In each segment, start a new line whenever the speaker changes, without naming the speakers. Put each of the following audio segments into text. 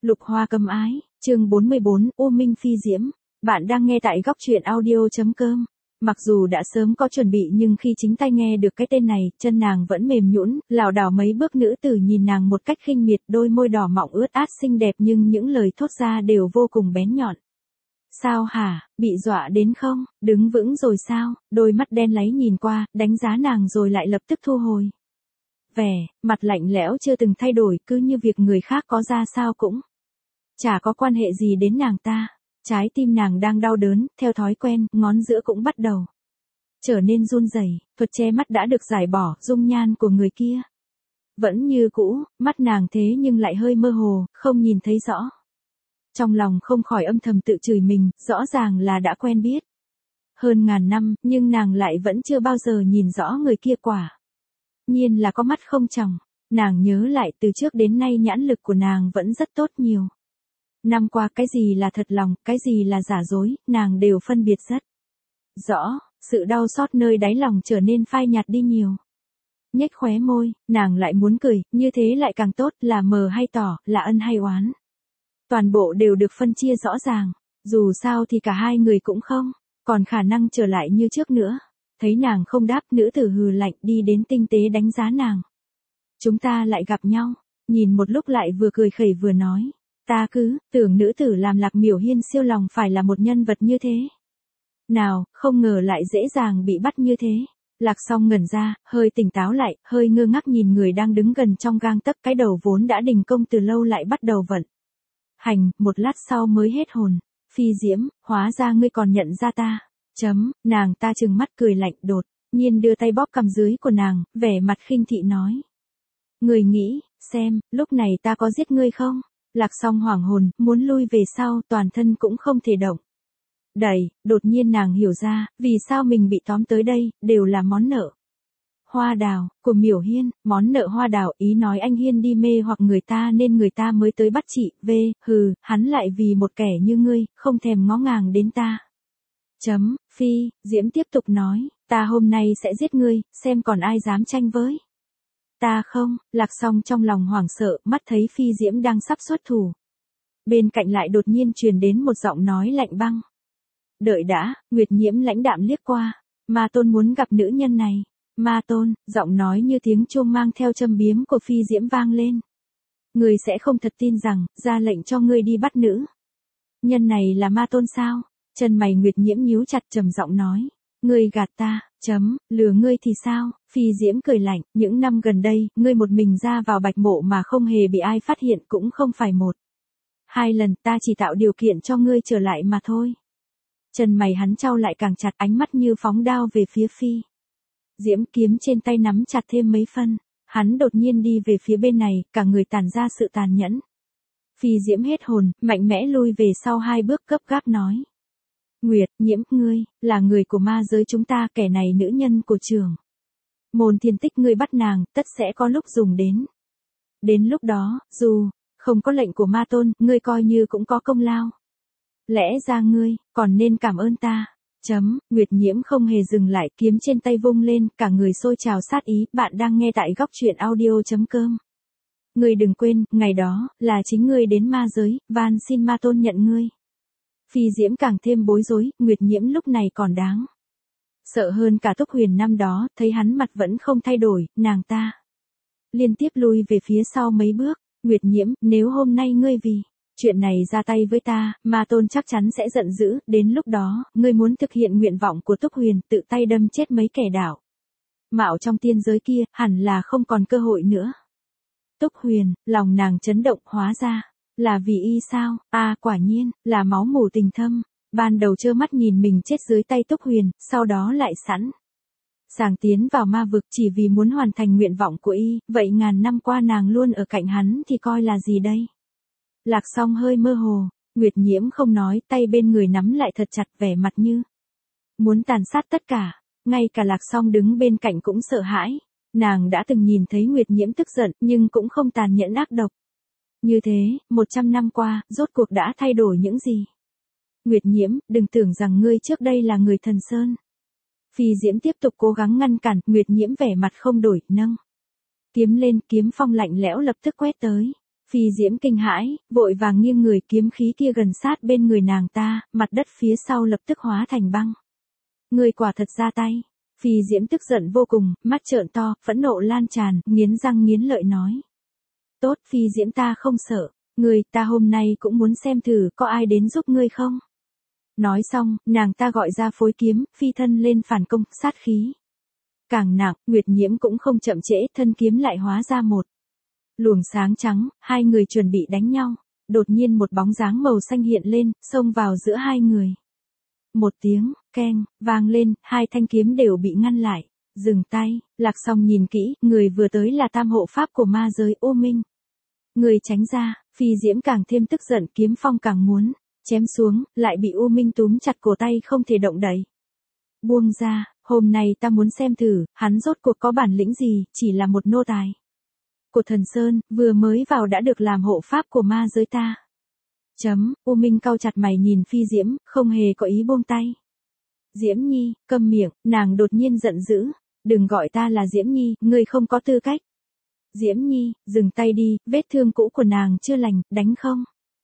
Lục Hoa Cấm Ái, chương 44, U Minh Phi Diễm. Bạn đang nghe tại góc truyện audio.com. Mặc dù đã sớm có chuẩn bị nhưng khi chính tay nghe được cái tên này, chân nàng vẫn mềm nhũn, lảo đảo mấy bước. Nữ tử nhìn nàng một cách khinh miệt, đôi môi đỏ mọng ướt át xinh đẹp nhưng những lời thốt ra đều vô cùng bén nhọn. Sao hả, bị dọa đến không, đứng vững rồi sao? Đôi mắt đen láy nhìn qua, đánh giá nàng rồi lại lập tức thu hồi. Vẻ mặt lạnh lẽo chưa từng thay đổi, cứ như việc người khác có ra sao cũng chả có quan hệ gì đến nàng ta. Trái tim nàng đang đau đớn, theo thói quen, ngón giữa cũng bắt đầu trở nên run rẩy. Thuật che mắt đã được giải bỏ, dung nhan của người kia vẫn như cũ, mắt nàng thế nhưng lại hơi mơ hồ, không nhìn thấy rõ. Trong lòng không khỏi âm thầm tự chửi mình, rõ ràng là đã quen biết hơn ngàn năm, nhưng nàng lại vẫn chưa bao giờ nhìn rõ người kia. Quả nhiên là có mắt không tròng. Nàng nhớ lại từ trước đến nay nhãn lực của nàng vẫn rất tốt nhiều. Năm qua cái gì là thật lòng, cái gì là giả dối, nàng đều phân biệt rất rõ. Sự đau xót nơi đáy lòng trở nên phai nhạt đi nhiều. Nhếch khóe môi, nàng lại muốn cười, như thế lại càng tốt, là mờ hay tỏ, là ân hay oán. Toàn bộ đều được phân chia rõ ràng. Dù sao thì cả hai người cũng không còn khả năng trở lại như trước nữa. Thấy nàng không đáp, nữ tử hừ lạnh đi đến tinh tế đánh giá nàng. Chúng ta lại gặp nhau. Nhìn một lúc lại vừa cười khẩy vừa nói. Ta cứ tưởng nữ tử làm Lạc Miểu Hiên siêu lòng phải là một nhân vật như thế. Nào, không ngờ lại dễ dàng bị bắt như thế. Lạc Song ngẩn ra, hơi tỉnh táo lại, hơi ngơ ngác nhìn người đang đứng gần trong gang tấc. Cái đầu vốn đã đình công từ lâu lại bắt đầu vận hành, một lát sau mới hết hồn. Phi Diễm, hóa ra ngươi còn nhận ra ta. Nàng ta trừng mắt cười lạnh, đột nhiên đưa tay bóp cằm dưới của nàng, vẻ mặt khinh thị nói. Ngươi nghĩ, xem, lúc này ta có giết ngươi không? Lạc Song hoảng hồn, muốn lui về sau, toàn thân cũng không thể động đậy. Đột nhiên nàng hiểu ra, vì sao mình bị tóm tới đây, đều là món nợ Hoa Đào của Miểu Hiên. Món nợ Hoa Đào, ý nói anh Hiên đi mê hoặc người ta nên người ta mới tới bắt chị. Hắn lại vì một kẻ như ngươi, không thèm ngó ngàng đến ta. Phi Diễm tiếp tục nói, ta hôm nay sẽ giết ngươi, xem còn ai dám tranh với ta không. Lạc Song trong lòng hoảng sợ, mắt thấy Phi Diễm đang sắp xuất thủ. Bên cạnh lại đột nhiên truyền đến một giọng nói lạnh băng. Đợi đã. Nguyệt Nhiễm lãnh đạm liếc qua. Ma Tôn muốn gặp nữ nhân này. Ma Tôn, giọng nói như tiếng chuông mang theo châm biếm của Phi Diễm vang lên. Ngươi sẽ không thật tin rằng, ra lệnh cho ngươi đi bắt nữ nhân này là Ma Tôn sao? Chân mày Nguyệt Nhiễm nhíu chặt, trầm giọng nói. Ngươi gạt ta. Lừa ngươi thì sao? Phi Diễm cười lạnh, những năm gần đây, ngươi một mình ra vào Bạch Mộ mà không hề bị ai phát hiện, cũng không phải một hai lần, ta chỉ tạo điều kiện cho ngươi trở lại mà thôi. Chân mày hắn chau lại càng chặt, ánh mắt như phóng đao về phía Phi Diễm, kiếm trên tay nắm chặt thêm mấy phân. Hắn đột nhiên đi về phía bên này, cả người tản ra sự tàn nhẫn. Phi Diễm hết hồn, mạnh mẽ lui về sau 2 bước, gấp gáp nói. Nguyệt Nhiễm, ngươi là người của ma giới chúng ta, kẻ này nữ nhân của trưởng môn Thiên Tích, ngươi bắt nàng, tất sẽ có lúc dùng đến. Đến lúc đó, dù không có lệnh của Ma Tôn, ngươi coi như cũng có công lao. Lẽ ra ngươi còn nên cảm ơn ta. Nguyệt Nhiễm không hề dừng lại, kiếm trên tay vung lên, cả người sôi trào sát ý. Bạn đang nghe tại góc truyện audio.com. Ngươi đừng quên, ngày đó là chính ngươi đến ma giới, van xin Ma Tôn nhận ngươi. Phi Diễm càng thêm bối rối, Nguyệt Nhiễm lúc này còn đáng sợ hơn cả Túc Huyền năm đó. Thấy hắn mặt vẫn không thay đổi, nàng ta liên tiếp lui về phía sau mấy bước. Nguyệt Nhiễm, nếu hôm nay ngươi vì chuyện này ra tay với ta, Ma Tôn chắc chắn sẽ giận dữ. Đến lúc đó, ngươi muốn thực hiện nguyện vọng của Túc Huyền, tự tay đâm chết mấy kẻ đạo mạo trong tiên giới kia, hẳn là không còn cơ hội nữa. Túc Huyền, lòng nàng chấn động, hóa ra là vì y sao? Quả nhiên là máu mủ tình thâm. Ban đầu trơ mắt nhìn mình chết dưới tay Túc Huyền, sau đó lại sẵn sàng tiến vào ma vực chỉ vì muốn hoàn thành nguyện vọng của y. Vậy ngàn năm qua nàng luôn ở cạnh hắn thì coi là gì đây? Lạc Song hơi mơ hồ. Nguyệt Nhiễm không nói, tay bên người nắm lại thật chặt, vẻ mặt như muốn tàn sát tất cả. Ngay cả Lạc Song đứng bên cạnh cũng sợ hãi. Nàng đã từng nhìn thấy Nguyệt Nhiễm tức giận, nhưng cũng không tàn nhẫn ác độc như thế. 100 năm qua, rốt cuộc đã thay đổi những gì? Nguyệt Nhiễm, đừng tưởng rằng ngươi trước đây là người Thần Sơn. Phi Diễm tiếp tục cố gắng ngăn cản. Nguyệt Nhiễm vẻ mặt không đổi, nâng kiếm lên, kiếm phong lạnh lẽo lập tức quét tới. Phi Diễm kinh hãi, vội vàng nghiêng người, kiếm khí kia gần sát bên người nàng ta, mặt đất phía sau lập tức hóa thành băng. Ngươi quả thật ra tay. Phi Diễm tức giận vô cùng, mắt trợn to, phẫn nộ lan tràn, nghiến răng nghiến lợi nói. Tốt, Phi Diễm ta không sợ, ta hôm nay cũng muốn xem thử có ai đến giúp ngươi không. Nói xong, nàng ta gọi ra phối kiếm, phi thân lên phản công, sát khí. Càng nặng, Nguyệt Nhiễm cũng không chậm trễ, thân kiếm lại hóa ra một luồng sáng trắng, hai người chuẩn bị đánh nhau. Đột nhiên một bóng dáng màu xanh hiện lên, xông vào giữa hai người. Một tiếng, keng, vang lên, hai thanh kiếm đều bị ngăn lại. Dừng tay, Lạc Song nhìn kỹ, người vừa tới là tam hộ pháp của ma giới U Minh. Người tránh ra, Phi Diễm càng thêm tức giận, kiếm phong càng muốn chém xuống, lại bị U Minh túm chặt cổ tay không thể động đậy. Buông ra, hôm nay ta muốn xem thử, hắn rốt cuộc có bản lĩnh gì, chỉ là một nô tài của Thần Sơn, vừa mới vào đã được làm hộ pháp của ma giới ta. U Minh cau chặt mày nhìn Phi Diễm, không hề có ý buông tay. Diễm Nhi, câm miệng, nàng đột nhiên giận dữ. Đừng gọi ta là Diễm Nhi, ngươi không có tư cách. Diễm Nhi, dừng tay đi, vết thương cũ của nàng chưa lành, đánh không?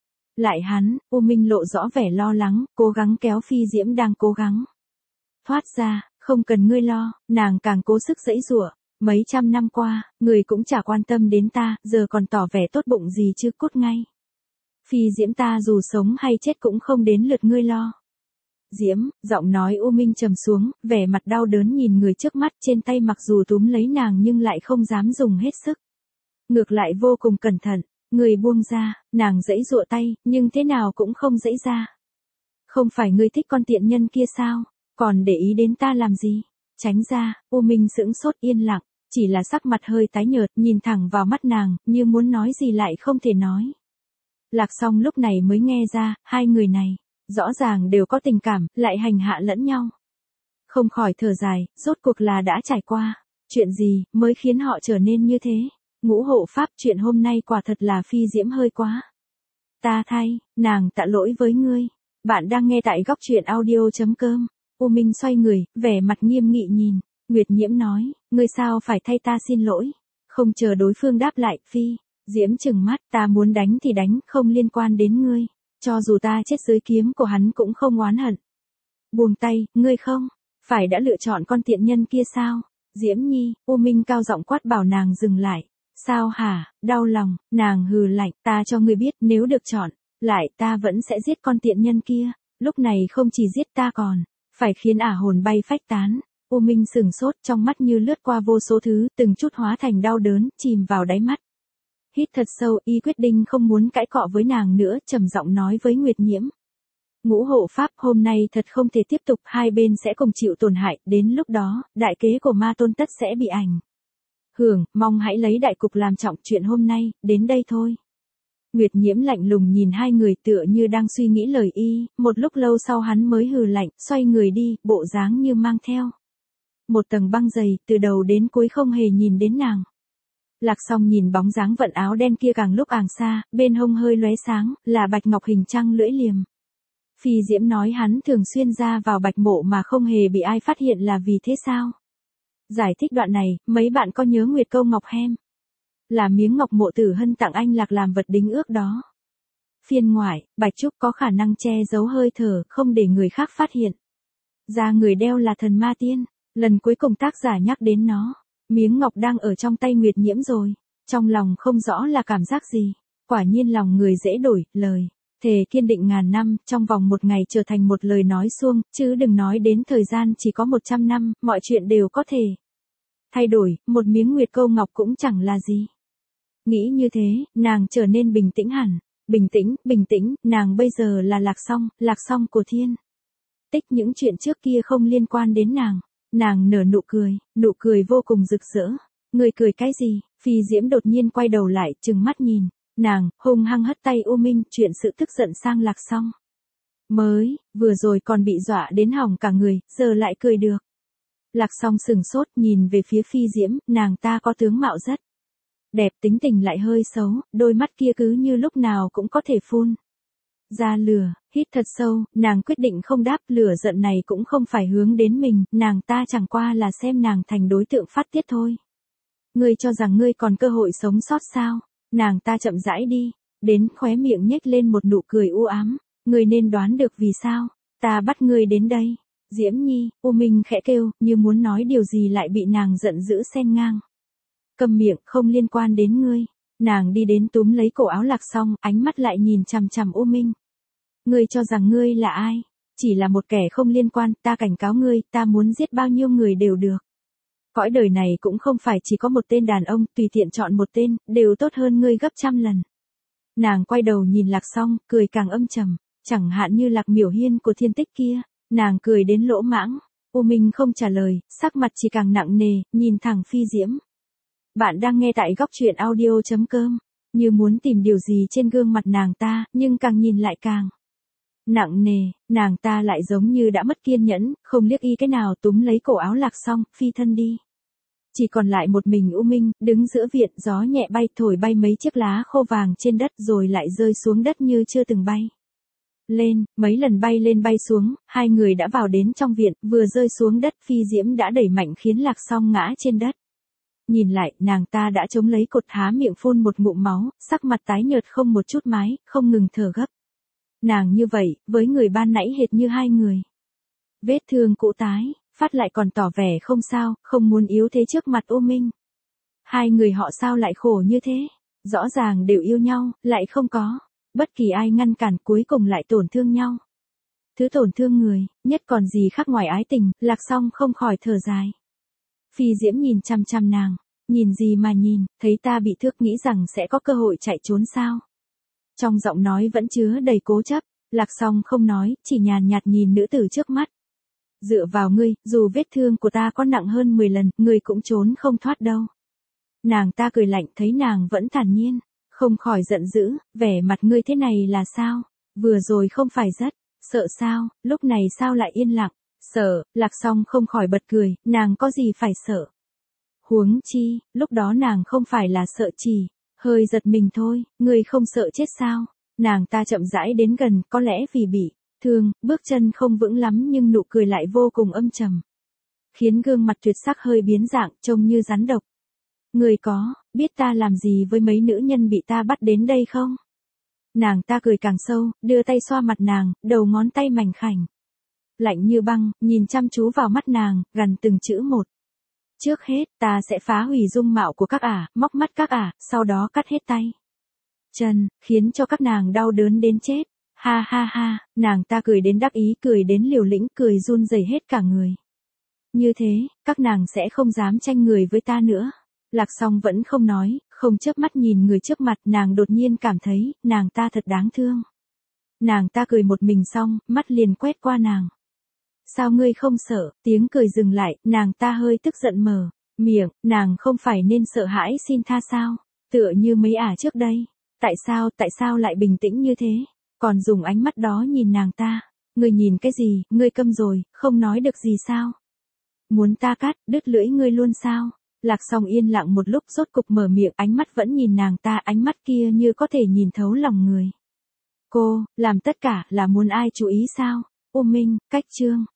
Lại hắn, U Minh lộ rõ vẻ lo lắng, cố gắng kéo Phi Diễm đang cố gắng thoát ra, không cần ngươi lo, nàng càng cố sức giãy giụa. Mấy trăm năm qua, người cũng chả quan tâm đến ta, giờ còn tỏ vẻ tốt bụng gì chứ, cút ngay. Phi Diễm ta dù sống hay chết cũng không đến lượt ngươi lo. Diễm, giọng nói U Minh trầm xuống, vẻ mặt đau đớn nhìn người trước mắt, trên tay mặc dù túm lấy nàng nhưng lại không dám dùng hết sức. Ngược lại vô cùng cẩn thận, người buông ra, nàng giãy giụa tay, nhưng thế nào cũng không giãy ra. Không phải ngươi thích con tiện nhân kia sao, còn để ý đến ta làm gì? Tránh ra, U Minh sững sốt yên lặng, chỉ là sắc mặt hơi tái nhợt, nhìn thẳng vào mắt nàng, như muốn nói gì lại không thể nói. Lạc Song lúc này mới nghe ra, hai người này, rõ ràng đều có tình cảm, lại hành hạ lẫn nhau. Không khỏi thở dài, rốt cuộc là đã trải qua chuyện gì, mới khiến họ trở nên như thế. Ngũ hộ pháp, chuyện hôm nay quả thật là Phi Diễm hơi quá. Ta thay, nàng tạ lỗi với ngươi. Bạn đang nghe tại góc truyện audio.com. U Minh xoay người, vẻ mặt nghiêm nghị nhìn. Nguyệt Nhiễm nói, ngươi sao phải thay ta xin lỗi. Không chờ đối phương đáp lại, Phi Diễm trừng mắt, ta muốn đánh thì đánh, không liên quan đến ngươi. Cho dù ta chết dưới kiếm của hắn cũng không oán hận. Buông tay, ngươi không phải đã lựa chọn con tiện nhân kia sao? Diễm Nhi, U Minh cao giọng quát bảo nàng dừng lại. Sao hả, đau lòng, nàng hừ lạnh, ta cho ngươi biết, nếu được chọn lại ta vẫn sẽ giết con tiện nhân kia. Lúc này không chỉ giết ta còn phải khiến ả hồn bay phách tán. U Minh sừng sốt, trong mắt như lướt qua vô số thứ, từng chút hóa thành đau đớn, chìm vào đáy mắt. Hít thật sâu, y quyết định không muốn cãi cọ với nàng nữa, trầm giọng nói với Nguyệt Nhiễm. Ngũ hộ pháp, hôm nay thật không thể tiếp tục, hai bên sẽ cùng chịu tổn hại, đến lúc đó, đại kế của ma tôn tất sẽ bị ảnh hưởng, mong hãy lấy đại cục làm trọng, chuyện hôm nay, đến đây thôi. Nguyệt Nhiễm lạnh lùng nhìn hai người tựa như đang suy nghĩ lời y, một lúc lâu sau hắn mới hừ lạnh, xoay người đi, bộ dáng như mang theo một tầng băng dày, từ đầu đến cuối không hề nhìn đến nàng. Lạc Song nhìn bóng dáng vận áo đen kia càng lúc càng xa, bên hông hơi lóe sáng, là bạch ngọc hình trăng lưỡi liềm. Phi Diễm nói hắn thường xuyên ra vào bạch mộ mà không hề bị ai phát hiện là vì thế sao? Giải thích đoạn này, mấy bạn có nhớ Nguyệt Câu Ngọc Hem? Là miếng ngọc mộ Tử Hân tặng anh Lạc làm vật đính ước đó. Phiên ngoại, bạch trúc có khả năng che giấu hơi thở, không để người khác phát hiện. Ra người đeo là thần ma tiên, lần cuối cùng tác giả nhắc đến nó. Miếng ngọc đang ở trong tay Nguyệt Nhiễm rồi, trong lòng không rõ là cảm giác gì. Quả nhiên lòng người dễ đổi, lời thề kiên định ngàn năm, trong vòng một ngày trở thành một lời nói suông, chứ đừng nói đến thời gian chỉ có 100 năm, mọi chuyện đều có thể thay đổi, một miếng Nguyệt Câu Ngọc cũng chẳng là gì. Nghĩ như thế, nàng trở nên bình tĩnh hẳn. Bình tĩnh, nàng bây giờ là Lạc Song của thiên tích, những chuyện trước kia không liên quan đến nàng. Nàng nở nụ cười vô cùng rực rỡ. Người cười cái gì? Phi Diễm đột nhiên quay đầu lại, trừng mắt nhìn nàng, hung hăng hất tay U Minh, chuyện sự tức giận sang Lạc Song. Vừa rồi còn bị dọa đến hỏng cả người, giờ lại cười được. Lạc Song sừng sốt nhìn về phía Phi Diễm, nàng ta có tướng mạo rất đẹp, tính tình lại hơi xấu, đôi mắt kia cứ như lúc nào cũng có thể phun ra lửa. Hít thật sâu, nàng quyết định không đáp, lửa giận này cũng không phải hướng đến mình, nàng ta chẳng qua là xem nàng thành đối tượng phát tiết thôi. Ngươi cho rằng ngươi còn cơ hội sống sót sao? Nàng ta chậm rãi đi, đến khóe miệng nhếch lên một nụ cười u ám. Ngươi nên đoán được vì sao ta bắt ngươi đến đây. Diễm Nhi, U Minh khẽ kêu, như muốn nói điều gì lại bị nàng giận dữ xen ngang. Câm miệng, không liên quan đến ngươi. Nàng đi đến túm lấy cổ áo Lạc Song, ánh mắt lại nhìn chằm chằm U Minh. Ngươi cho rằng ngươi là ai? Chỉ là một kẻ không liên quan, ta cảnh cáo ngươi, ta muốn giết bao nhiêu người đều được. Cõi đời này cũng không phải chỉ có một tên đàn ông, tùy tiện chọn một tên, đều tốt hơn ngươi gấp trăm lần. Nàng quay đầu nhìn Lạc Song, cười càng âm trầm, chẳng hạn như Lạc Miểu Hiên của Thiên Tích kia. Nàng cười đến lỗ mãng. U Minh không trả lời, sắc mặt chỉ càng nặng nề, nhìn thẳng Phi Diễm. Bạn đang nghe tại góc truyện audio.com, như muốn tìm điều gì trên gương mặt nàng ta, nhưng càng nhìn lại càng nặng nề, nàng ta lại giống như đã mất kiên nhẫn, không liếc y cái nào túm lấy cổ áo Lạc Song, phi thân đi. Chỉ còn lại một mình U Minh, đứng giữa viện, gió nhẹ bay thổi bay mấy chiếc lá khô vàng trên đất rồi lại rơi xuống đất như chưa từng bay. Lên, mấy lần bay lên bay xuống, hai người đã vào đến trong viện, vừa rơi xuống đất Phi Diễm đã đẩy mạnh khiến Lạc Song ngã trên đất. Nhìn lại, nàng ta đã chống lấy cột há miệng phun một ngụm máu, sắc mặt tái nhợt không một chút mái, không ngừng thở gấp. Nàng như vậy, với người ban nãy hệt như hai người. Vết thương cũ tái, Phát lại còn tỏ vẻ không sao, không muốn yếu thế trước mặt U Minh. Hai người họ sao lại khổ như thế? Rõ ràng đều yêu nhau, lại không có. Bất kỳ ai ngăn cản cuối cùng lại tổn thương nhau. Thứ tổn thương người, nhất còn gì khác ngoài ái tình, Lạc Song không khỏi thở dài. Phi Diễm nhìn chăm chăm nàng, nhìn gì mà nhìn, thấy ta bị thước nghĩ rằng sẽ có cơ hội chạy trốn sao? Trong giọng nói vẫn chứa đầy cố chấp, Lạc Song không nói, chỉ nhàn nhạt nhìn nữ tử trước mắt. Dựa vào ngươi, dù vết thương của ta có nặng hơn 10 lần, ngươi cũng trốn không thoát đâu. Nàng ta cười lạnh thấy nàng vẫn thản nhiên, không khỏi giận dữ, vẻ mặt ngươi thế này là sao? Vừa rồi không phải rất sợ sao, lúc này sao lại yên lặng? Sợ, Lạc Song không khỏi bật cười, nàng có gì phải sợ? Huống chi, lúc đó nàng không phải là sợ chỉ, hơi giật mình thôi, ngươi không sợ chết sao? Nàng ta chậm rãi đến gần, có lẽ vì bị thương, bước chân không vững lắm nhưng nụ cười lại vô cùng âm trầm. Khiến gương mặt tuyệt sắc hơi biến dạng, trông như rắn độc. Ngươi có biết ta làm gì với mấy nữ nhân bị ta bắt đến đây không? Nàng ta cười càng sâu, đưa tay xoa mặt nàng, đầu ngón tay mảnh khảnh. Lạnh như băng, nhìn chăm chú vào mắt nàng, gằn từng chữ một. Trước hết, ta sẽ phá hủy dung mạo của các ả, móc mắt các ả, sau đó cắt hết tay chân, khiến cho các nàng đau đớn đến chết. Ha ha ha, nàng ta cười đến đắc ý, cười đến liều lĩnh, cười run rẩy hết cả người. Như thế, các nàng sẽ không dám tranh người với ta nữa. Lạc Song vẫn không nói, không chớp mắt nhìn người trước mặt, nàng đột nhiên cảm thấy, nàng ta thật đáng thương. Nàng ta cười một mình xong, mắt liền quét qua nàng. Sao ngươi không sợ? Tiếng cười dừng lại, nàng ta hơi tức giận mở miệng, nàng không phải nên sợ hãi xin tha sao? Tựa như mấy ả trước đây. Tại sao lại bình tĩnh như thế? Còn dùng ánh mắt đó nhìn nàng ta. Ngươi nhìn cái gì, ngươi câm rồi, không nói được gì sao? Muốn ta cắt, đứt lưỡi ngươi luôn sao? Lạc Song yên lặng một lúc rốt cục mở miệng, ánh mắt vẫn nhìn nàng ta, ánh mắt kia như có thể nhìn thấu lòng người. Cô, làm tất cả là muốn ai chú ý sao? U Minh, cách chương.